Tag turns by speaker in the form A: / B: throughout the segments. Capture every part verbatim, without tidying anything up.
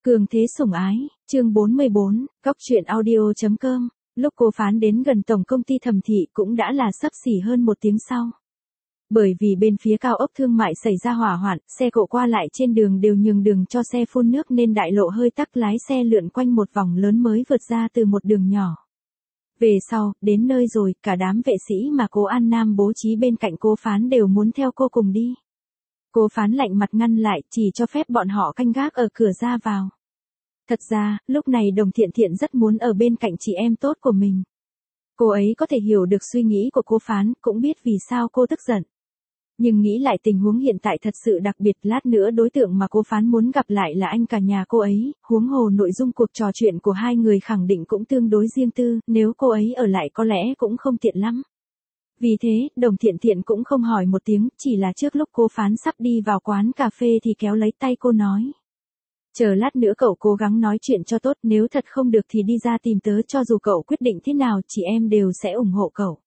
A: Cường thế sủng ái, chương bốn mươi bốn, góc truyện audio.com, lúc cô Phán đến gần tổng công ty Thẩm Thị cũng đã là xấp xỉ hơn một tiếng sau. Bởi vì bên phía cao ốc thương mại xảy ra hỏa hoạn, xe cộ qua lại trên đường đều nhường đường cho xe phun nước nên đại lộ hơi tắc, lái xe lượn quanh một vòng lớn mới vượt ra từ một đường nhỏ. Về sau, đến nơi rồi, cả đám vệ sĩ mà cô An Nam bố trí bên cạnh cô Phán đều muốn theo cô cùng đi. Cô Phán lạnh mặt ngăn lại, chỉ cho phép bọn họ canh gác ở cửa ra vào. Thật ra, lúc này Đồng Thiện Thiện rất muốn ở bên cạnh chị em tốt của mình. Cô ấy có thể hiểu được suy nghĩ của cô Phán, cũng biết vì sao cô tức giận. Nhưng nghĩ lại tình huống hiện tại thật sự đặc biệt, lát nữa đối tượng mà cô Phán muốn gặp lại là anh cả nhà cô ấy, huống hồ nội dung cuộc trò chuyện của hai người khẳng định cũng tương đối riêng tư, nếu cô ấy ở lại có lẽ cũng không tiện lắm. Vì thế, Đồng Thiện Thiện cũng không hỏi một tiếng, chỉ là trước lúc cô Phán sắp đi vào quán cà phê thì kéo lấy tay cô nói. Chờ lát nữa cậu cố gắng nói chuyện cho tốt, nếu thật không được thì đi ra tìm tớ, cho dù cậu quyết định thế nào chị em đều sẽ ủng hộ cậu.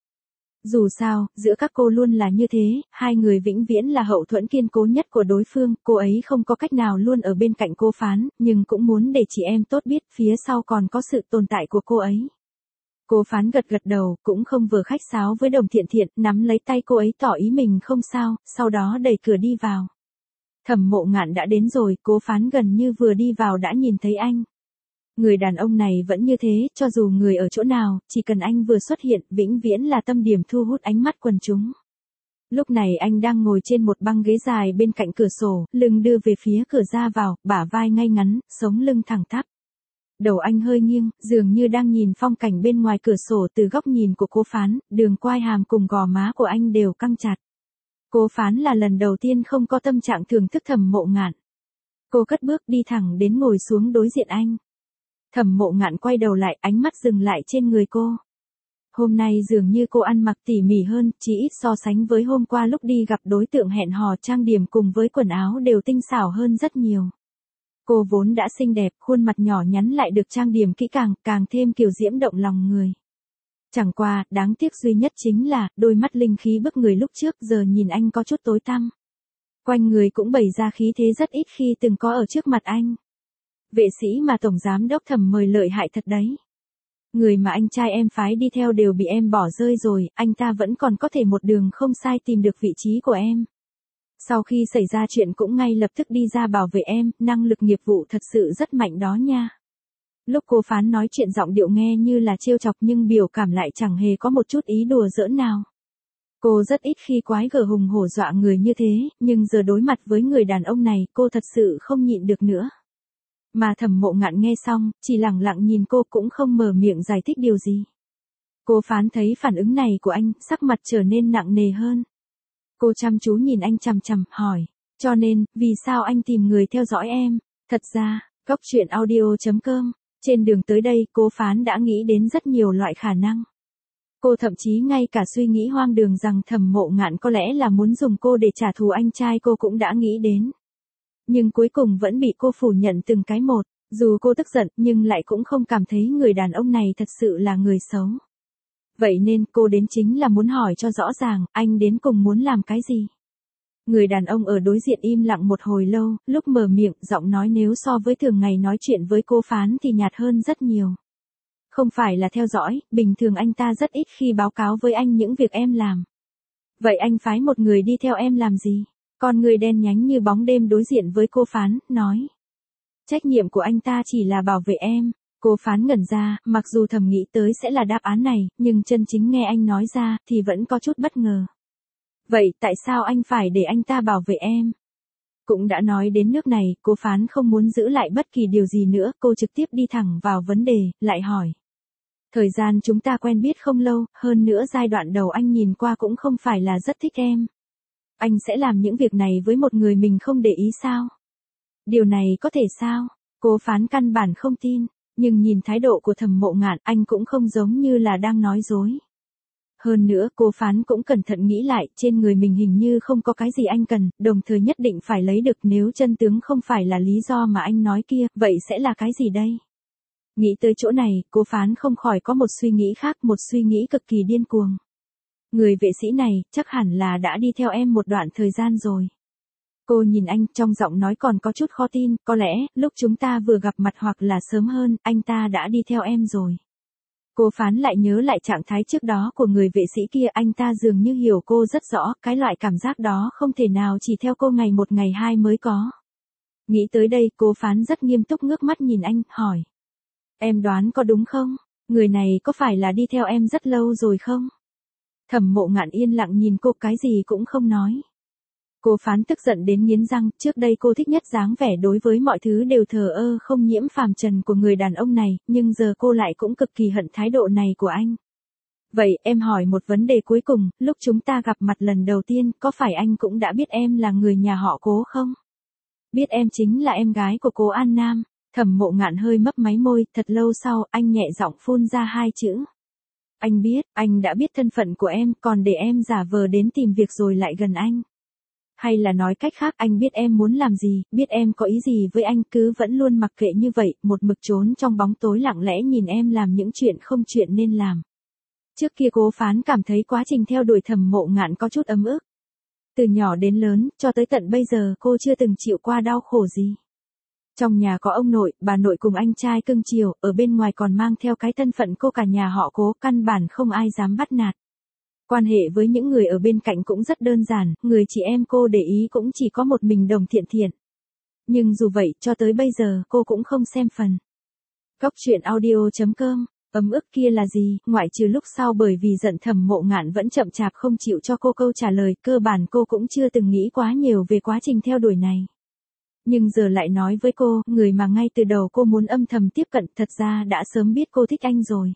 A: Dù sao, giữa các cô luôn là như thế, hai người vĩnh viễn là hậu thuẫn kiên cố nhất của đối phương, cô ấy không có cách nào luôn ở bên cạnh cô Phán, nhưng cũng muốn để chị em tốt biết phía sau còn có sự tồn tại của cô ấy. Cô Phán gật gật đầu, cũng không vừa khách sáo với Đồng Thiện Thiện, nắm lấy tay cô ấy tỏ ý mình không sao, sau đó đẩy cửa đi vào. Thẩm Mộ Ngạn đã đến rồi, cô Phán gần như vừa đi vào đã nhìn thấy anh. Người đàn ông này vẫn như thế, cho dù người ở chỗ nào, chỉ cần anh vừa xuất hiện, vĩnh viễn là tâm điểm thu hút ánh mắt quần chúng. Lúc này anh đang ngồi trên một băng ghế dài bên cạnh cửa sổ, lưng đưa về phía cửa ra vào, bả vai ngay ngắn, sống lưng thẳng tắp. Đầu anh hơi nghiêng, dường như đang nhìn phong cảnh bên ngoài cửa sổ. Từ góc nhìn của cô Phán, đường quai hàm cùng gò má của anh đều căng chặt. Cô Phán là lần đầu tiên không có tâm trạng thưởng thức Thẩm Mộ Ngạn. Cô cất bước đi thẳng đến ngồi xuống đối diện anh. Thẩm Mộ Ngạn quay đầu lại, ánh mắt dừng lại trên người cô. Hôm nay dường như cô ăn mặc tỉ mỉ hơn, chỉ ít so sánh với hôm qua lúc đi gặp đối tượng hẹn hò, trang điểm cùng với quần áo đều tinh xảo hơn rất nhiều. Cô vốn đã xinh đẹp, khuôn mặt nhỏ nhắn lại được trang điểm kỹ càng, càng thêm kiều diễm động lòng người. Chẳng qua, đáng tiếc duy nhất chính là, đôi mắt linh khí bức người lúc trước giờ nhìn anh có chút tối tăm. Quanh người cũng bày ra khí thế rất ít khi từng có ở trước mặt anh. Vệ sĩ mà Tổng Giám Đốc Thẩm mời lợi hại thật đấy. Người mà anh trai em phái đi theo đều bị em bỏ rơi rồi, anh ta vẫn còn có thể một đường không sai tìm được vị trí của em. Sau khi xảy ra chuyện cũng ngay lập tức đi ra bảo vệ em, năng lực nghiệp vụ thật sự rất mạnh đó nha. Lúc cô Phán nói chuyện giọng điệu nghe như là trêu chọc nhưng biểu cảm lại chẳng hề có một chút ý đùa giỡn nào. Cô rất ít khi quái gở hùng hổ dọa người như thế, nhưng giờ đối mặt với người đàn ông này, cô thật sự không nhịn được nữa. Mà Thẩm Mộ Ngạn nghe xong, chỉ lặng lặng nhìn cô cũng không mở miệng giải thích điều gì. Cô Phán thấy phản ứng này của anh, sắc mặt trở nên nặng nề hơn. Cô chăm chú nhìn anh chằm chằm, hỏi, cho nên, vì sao anh tìm người theo dõi em? Thật ra, góc truyện audio.com, trên đường tới đây, cô Phán đã nghĩ đến rất nhiều loại khả năng. Cô thậm chí ngay cả suy nghĩ hoang đường rằng Thẩm Mộ Ngạn có lẽ là muốn dùng cô để trả thù anh trai cô cũng đã nghĩ đến. Nhưng cuối cùng vẫn bị cô phủ nhận từng cái một, dù cô tức giận nhưng lại cũng không cảm thấy người đàn ông này thật sự là người xấu. Vậy nên cô đến chính là muốn hỏi cho rõ ràng, anh đến cùng muốn làm cái gì? Người đàn ông ở đối diện im lặng một hồi lâu, lúc mở miệng, giọng nói nếu so với thường ngày nói chuyện với cô Phán thì nhạt hơn rất nhiều. Không phải là theo dõi, bình thường anh ta rất ít khi báo cáo với anh những việc em làm. Vậy anh phái một người đi theo em làm gì? Con người đen nhánh như bóng đêm đối diện với cô Phán, nói. Trách nhiệm của anh ta chỉ là bảo vệ em. Cô Phán ngẩn ra, mặc dù thầm nghĩ tới sẽ là đáp án này, nhưng chân chính nghe anh nói ra, thì vẫn có chút bất ngờ. Vậy, tại sao anh phải để anh ta bảo vệ em? Cũng đã nói đến nước này, cô Phán không muốn giữ lại bất kỳ điều gì nữa, cô trực tiếp đi thẳng vào vấn đề, lại hỏi. Thời gian chúng ta quen biết không lâu, hơn nữa giai đoạn đầu anh nhìn qua cũng không phải là rất thích em. Anh sẽ làm những việc này với một người mình không để ý sao? Điều này có thể sao? Cô Phán căn bản không tin, nhưng nhìn thái độ của Thẩm Mộ Ngạn, anh cũng không giống như là đang nói dối. Hơn nữa, cô Phán cũng cẩn thận nghĩ lại, trên người mình hình như không có cái gì anh cần, đồng thời nhất định phải lấy được, nếu chân tướng không phải là lý do mà anh nói kia, vậy sẽ là cái gì đây? Nghĩ tới chỗ này, cô Phán không khỏi có một suy nghĩ khác, một suy nghĩ cực kỳ điên cuồng. Người vệ sĩ này, chắc hẳn là đã đi theo em một đoạn thời gian rồi. Cô nhìn anh, trong giọng nói còn có chút khó tin, có lẽ, lúc chúng ta vừa gặp mặt hoặc là sớm hơn, anh ta đã đi theo em rồi. Cô Phán lại nhớ lại trạng thái trước đó của người vệ sĩ kia, anh ta dường như hiểu cô rất rõ, cái loại cảm giác đó không thể nào chỉ theo cô ngày một ngày hai mới có. Nghĩ tới đây, cô Phán rất nghiêm túc ngước mắt nhìn anh, hỏi. Em đoán có đúng không? Người này có phải là đi theo em rất lâu rồi không? Thẩm Mộ Ngạn yên lặng nhìn cô, cái gì cũng không nói. Cô Phán tức giận đến nghiến răng, trước đây cô thích nhất dáng vẻ đối với mọi thứ đều thờ ơ không nhiễm phàm trần của người đàn ông này, nhưng giờ cô lại cũng cực kỳ hận thái độ này của anh. Vậy, em hỏi một vấn đề cuối cùng, lúc chúng ta gặp mặt lần đầu tiên, có phải anh cũng đã biết em là người nhà họ Cố không? Biết em chính là em gái của Cố An Nam. Thẩm Mộ Ngạn hơi mấp máy môi, thật lâu sau, anh nhẹ giọng phun ra hai chữ. Anh biết, anh đã biết thân phận của em, còn để em giả vờ đến tìm việc rồi lại gần anh. Hay là nói cách khác, anh biết em muốn làm gì, biết em có ý gì với anh, cứ vẫn luôn mặc kệ như vậy, một mực trốn trong bóng tối lặng lẽ nhìn em làm những chuyện không chuyện nên làm. Trước kia Cố Phán cảm thấy quá trình theo đuổi Thẩm Mộ Ngạn có chút ấm ức. Từ nhỏ đến lớn, cho tới tận bây giờ cô chưa từng chịu qua đau khổ gì. Trong nhà có ông nội, bà nội cùng anh trai cưng chiều, ở bên ngoài còn mang theo cái thân phận cô cả nhà họ Cố, căn bản không ai dám bắt nạt. Quan hệ với những người ở bên cạnh cũng rất đơn giản, người chị em cô để ý cũng chỉ có một mình Đồng Thiện Thiện. Nhưng dù vậy, cho tới bây giờ cô cũng không xem phần. Góc truyện audio chấm com, ấm ức kia là gì, ngoại trừ lúc sau bởi vì giận Thẩm Mộ Ngạn vẫn chậm chạp không chịu cho cô câu trả lời, cơ bản cô cũng chưa từng nghĩ quá nhiều về quá trình theo đuổi này. Nhưng giờ lại nói với cô, người mà ngay từ đầu cô muốn âm thầm tiếp cận thật ra đã sớm biết cô thích anh rồi.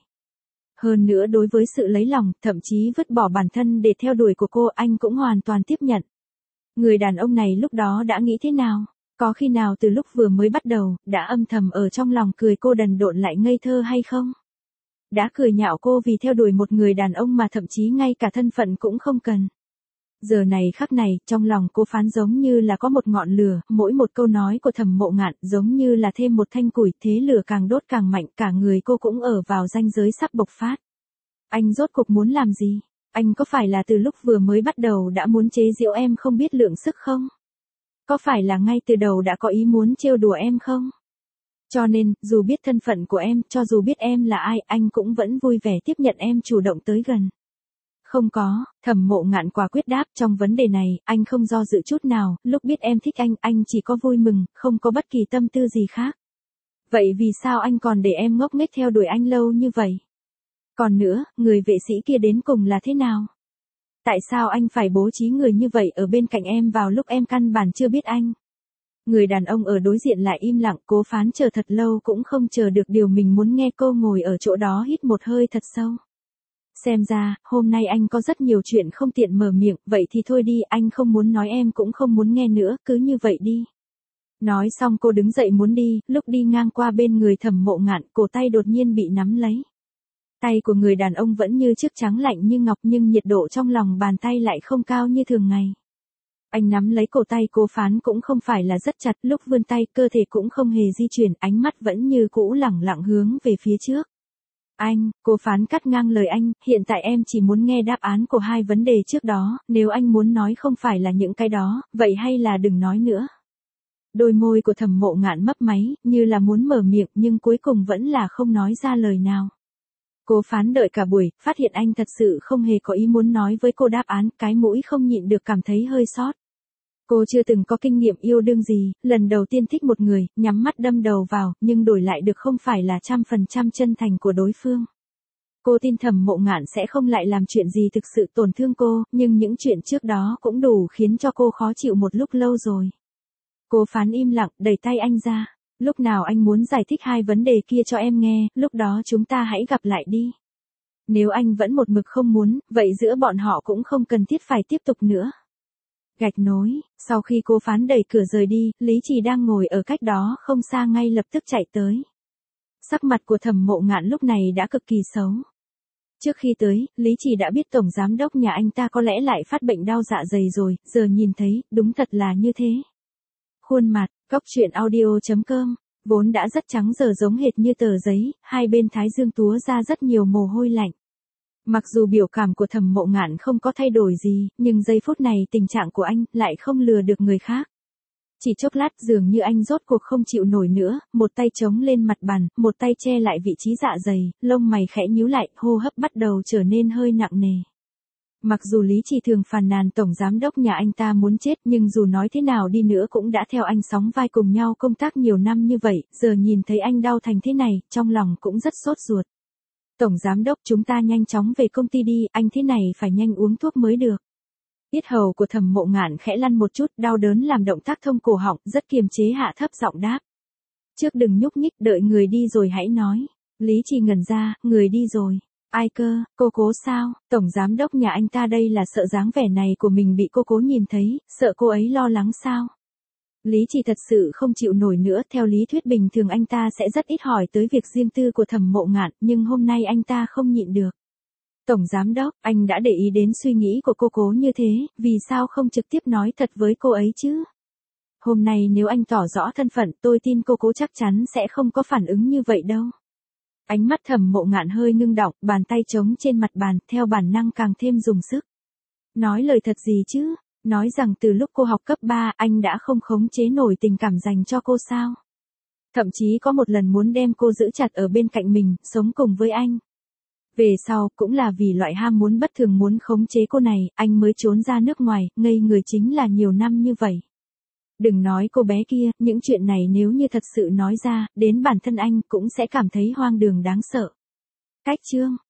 A: Hơn nữa đối với sự lấy lòng, thậm chí vứt bỏ bản thân để theo đuổi của cô, anh cũng hoàn toàn tiếp nhận. Người đàn ông này lúc đó đã nghĩ thế nào? Có khi nào từ lúc vừa mới bắt đầu, đã âm thầm ở trong lòng cười cô đần độn lại ngây thơ hay không? Đã cười nhạo cô vì theo đuổi một người đàn ông mà thậm chí ngay cả thân phận cũng không cần. Giờ này khắc này, trong lòng cô Phán giống như là có một ngọn lửa, mỗi một câu nói của Thẩm Mộ Ngạn giống như là thêm một thanh củi, thế lửa càng đốt càng mạnh, cả người cô cũng ở vào ranh giới sắp bộc phát. Anh rốt cuộc muốn làm gì? Anh có phải là từ lúc vừa mới bắt đầu đã muốn chế giễu em không biết lượng sức không? Có phải là ngay từ đầu đã có ý muốn trêu đùa em không? Cho nên, dù biết thân phận của em, cho dù biết em là ai, anh cũng vẫn vui vẻ tiếp nhận em chủ động tới gần. Không có, Thẩm Mộ Ngạn quả quyết đáp, trong vấn đề này, anh không do dự chút nào, lúc biết em thích anh, anh chỉ có vui mừng, không có bất kỳ tâm tư gì khác. Vậy vì sao anh còn để em ngốc nghếch theo đuổi anh lâu như vậy? Còn nữa, người vệ sĩ kia đến cùng là thế nào? Tại sao anh phải bố trí người như vậy ở bên cạnh em vào lúc em căn bản chưa biết anh? Người đàn ông ở đối diện lại im lặng, Cố Phán chờ thật lâu cũng không chờ được điều mình muốn nghe, cô ngồi ở chỗ đó hít một hơi thật sâu. Xem ra, hôm nay anh có rất nhiều chuyện không tiện mở miệng, vậy thì thôi đi, anh không muốn nói em cũng không muốn nghe nữa, cứ như vậy đi. Nói xong cô đứng dậy muốn đi, lúc đi ngang qua bên người Thẩm Mộ Ngạn, cổ tay đột nhiên bị nắm lấy. Tay của người đàn ông vẫn như trước trắng lạnh như ngọc nhưng nhiệt độ trong lòng bàn tay lại không cao như thường ngày. Anh nắm lấy cổ tay Cố Phán cũng không phải là rất chặt, lúc vươn tay cơ thể cũng không hề di chuyển, ánh mắt vẫn như cũ lẳng lặng hướng về phía trước. Anh, Cố Phán cắt ngang lời anh, hiện tại em chỉ muốn nghe đáp án của hai vấn đề trước đó, nếu anh muốn nói không phải là những cái đó, vậy hay là đừng nói nữa. Đôi môi của Thẩm Mộ Ngạn mấp máy, như là muốn mở miệng nhưng cuối cùng vẫn là không nói ra lời nào. Cố Phán đợi cả buổi, phát hiện anh thật sự không hề có ý muốn nói với cô đáp án, cái mũi không nhịn được cảm thấy hơi xót. Cô chưa từng có kinh nghiệm yêu đương gì, lần đầu tiên thích một người, nhắm mắt đâm đầu vào, nhưng đổi lại được không phải là trăm phần trăm chân thành của đối phương. Cô tin Thẩm Mộ Ngạn sẽ không lại làm chuyện gì thực sự tổn thương cô, nhưng những chuyện trước đó cũng đủ khiến cho cô khó chịu một lúc lâu rồi. Cố Phán im lặng, đẩy tay anh ra. Lúc nào anh muốn giải thích hai vấn đề kia cho em nghe, lúc đó chúng ta hãy gặp lại đi. Nếu anh vẫn một mực không muốn, vậy giữa bọn họ cũng không cần thiết phải tiếp tục nữa. Gạch nối, sau khi Cố Phán đẩy cửa rời đi, Lý Trì đang ngồi ở cách đó không xa ngay lập tức chạy tới. Sắc mặt của Thẩm Mộ Ngạn lúc này đã cực kỳ xấu. Trước khi tới, Lý Trì đã biết tổng giám đốc nhà anh ta có lẽ lại phát bệnh đau dạ dày rồi, giờ nhìn thấy, đúng thật là như thế. Khuôn mặt, góc truyện audio chấm com, vốn đã rất trắng giờ giống hệt như tờ giấy, hai bên thái dương túa ra rất nhiều mồ hôi lạnh. Mặc dù biểu cảm của Thẩm Mộ Ngạn không có thay đổi gì, nhưng giây phút này tình trạng của anh lại không lừa được người khác. Chỉ chốc lát dường như anh rốt cuộc không chịu nổi nữa, một tay chống lên mặt bàn, một tay che lại vị trí dạ dày, lông mày khẽ nhíu lại, hô hấp bắt đầu trở nên hơi nặng nề. Mặc dù Lý Trì thường phàn nàn tổng giám đốc nhà anh ta muốn chết, nhưng dù nói thế nào đi nữa cũng đã theo anh sóng vai cùng nhau công tác nhiều năm như vậy, giờ nhìn thấy anh đau thành thế này, trong lòng cũng rất sốt ruột. Tổng giám đốc, chúng ta nhanh chóng về công ty đi, anh thế này phải nhanh uống thuốc mới được. Yết hầu của Thẩm Mộ Ngạn khẽ lăn một chút, đau đớn làm động tác thông cổ họng, rất kiềm chế hạ thấp giọng đáp. Trước đừng nhúc nhích, đợi người đi rồi hãy nói. Lý Trì ngẩn ra, người đi rồi. Ai cơ, cô cố sao? Tổng giám đốc nhà anh ta đây là sợ dáng vẻ này của mình bị cô cố nhìn thấy, sợ cô ấy lo lắng sao? Lý Trì thật sự không chịu nổi nữa, theo lý thuyết bình thường anh ta sẽ rất ít hỏi tới việc riêng tư của Thẩm Mộ Ngạn, nhưng hôm nay anh ta không nhịn được. Tổng giám đốc, anh đã để ý đến suy nghĩ của cô cố như thế, vì sao không trực tiếp nói thật với cô ấy chứ? Hôm nay nếu anh tỏ rõ thân phận, tôi tin cô cố chắc chắn sẽ không có phản ứng như vậy đâu. Ánh mắt Thẩm Mộ Ngạn hơi ngưng đọng, bàn tay trống trên mặt bàn, theo bản năng càng thêm dùng sức. Nói lời thật gì chứ? Nói rằng từ lúc cô học cấp ba, anh đã không khống chế nổi tình cảm dành cho cô sao? Thậm chí có một lần muốn đem cô giữ chặt ở bên cạnh mình, sống cùng với anh. Về sau, cũng là vì loại ham muốn bất thường muốn khống chế cô này, anh mới trốn ra nước ngoài, ngây người chính là nhiều năm như vậy. Đừng nói cô bé kia, những chuyện này nếu như thật sự nói ra, đến bản thân anh cũng sẽ cảm thấy hoang đường đáng sợ. Cách chương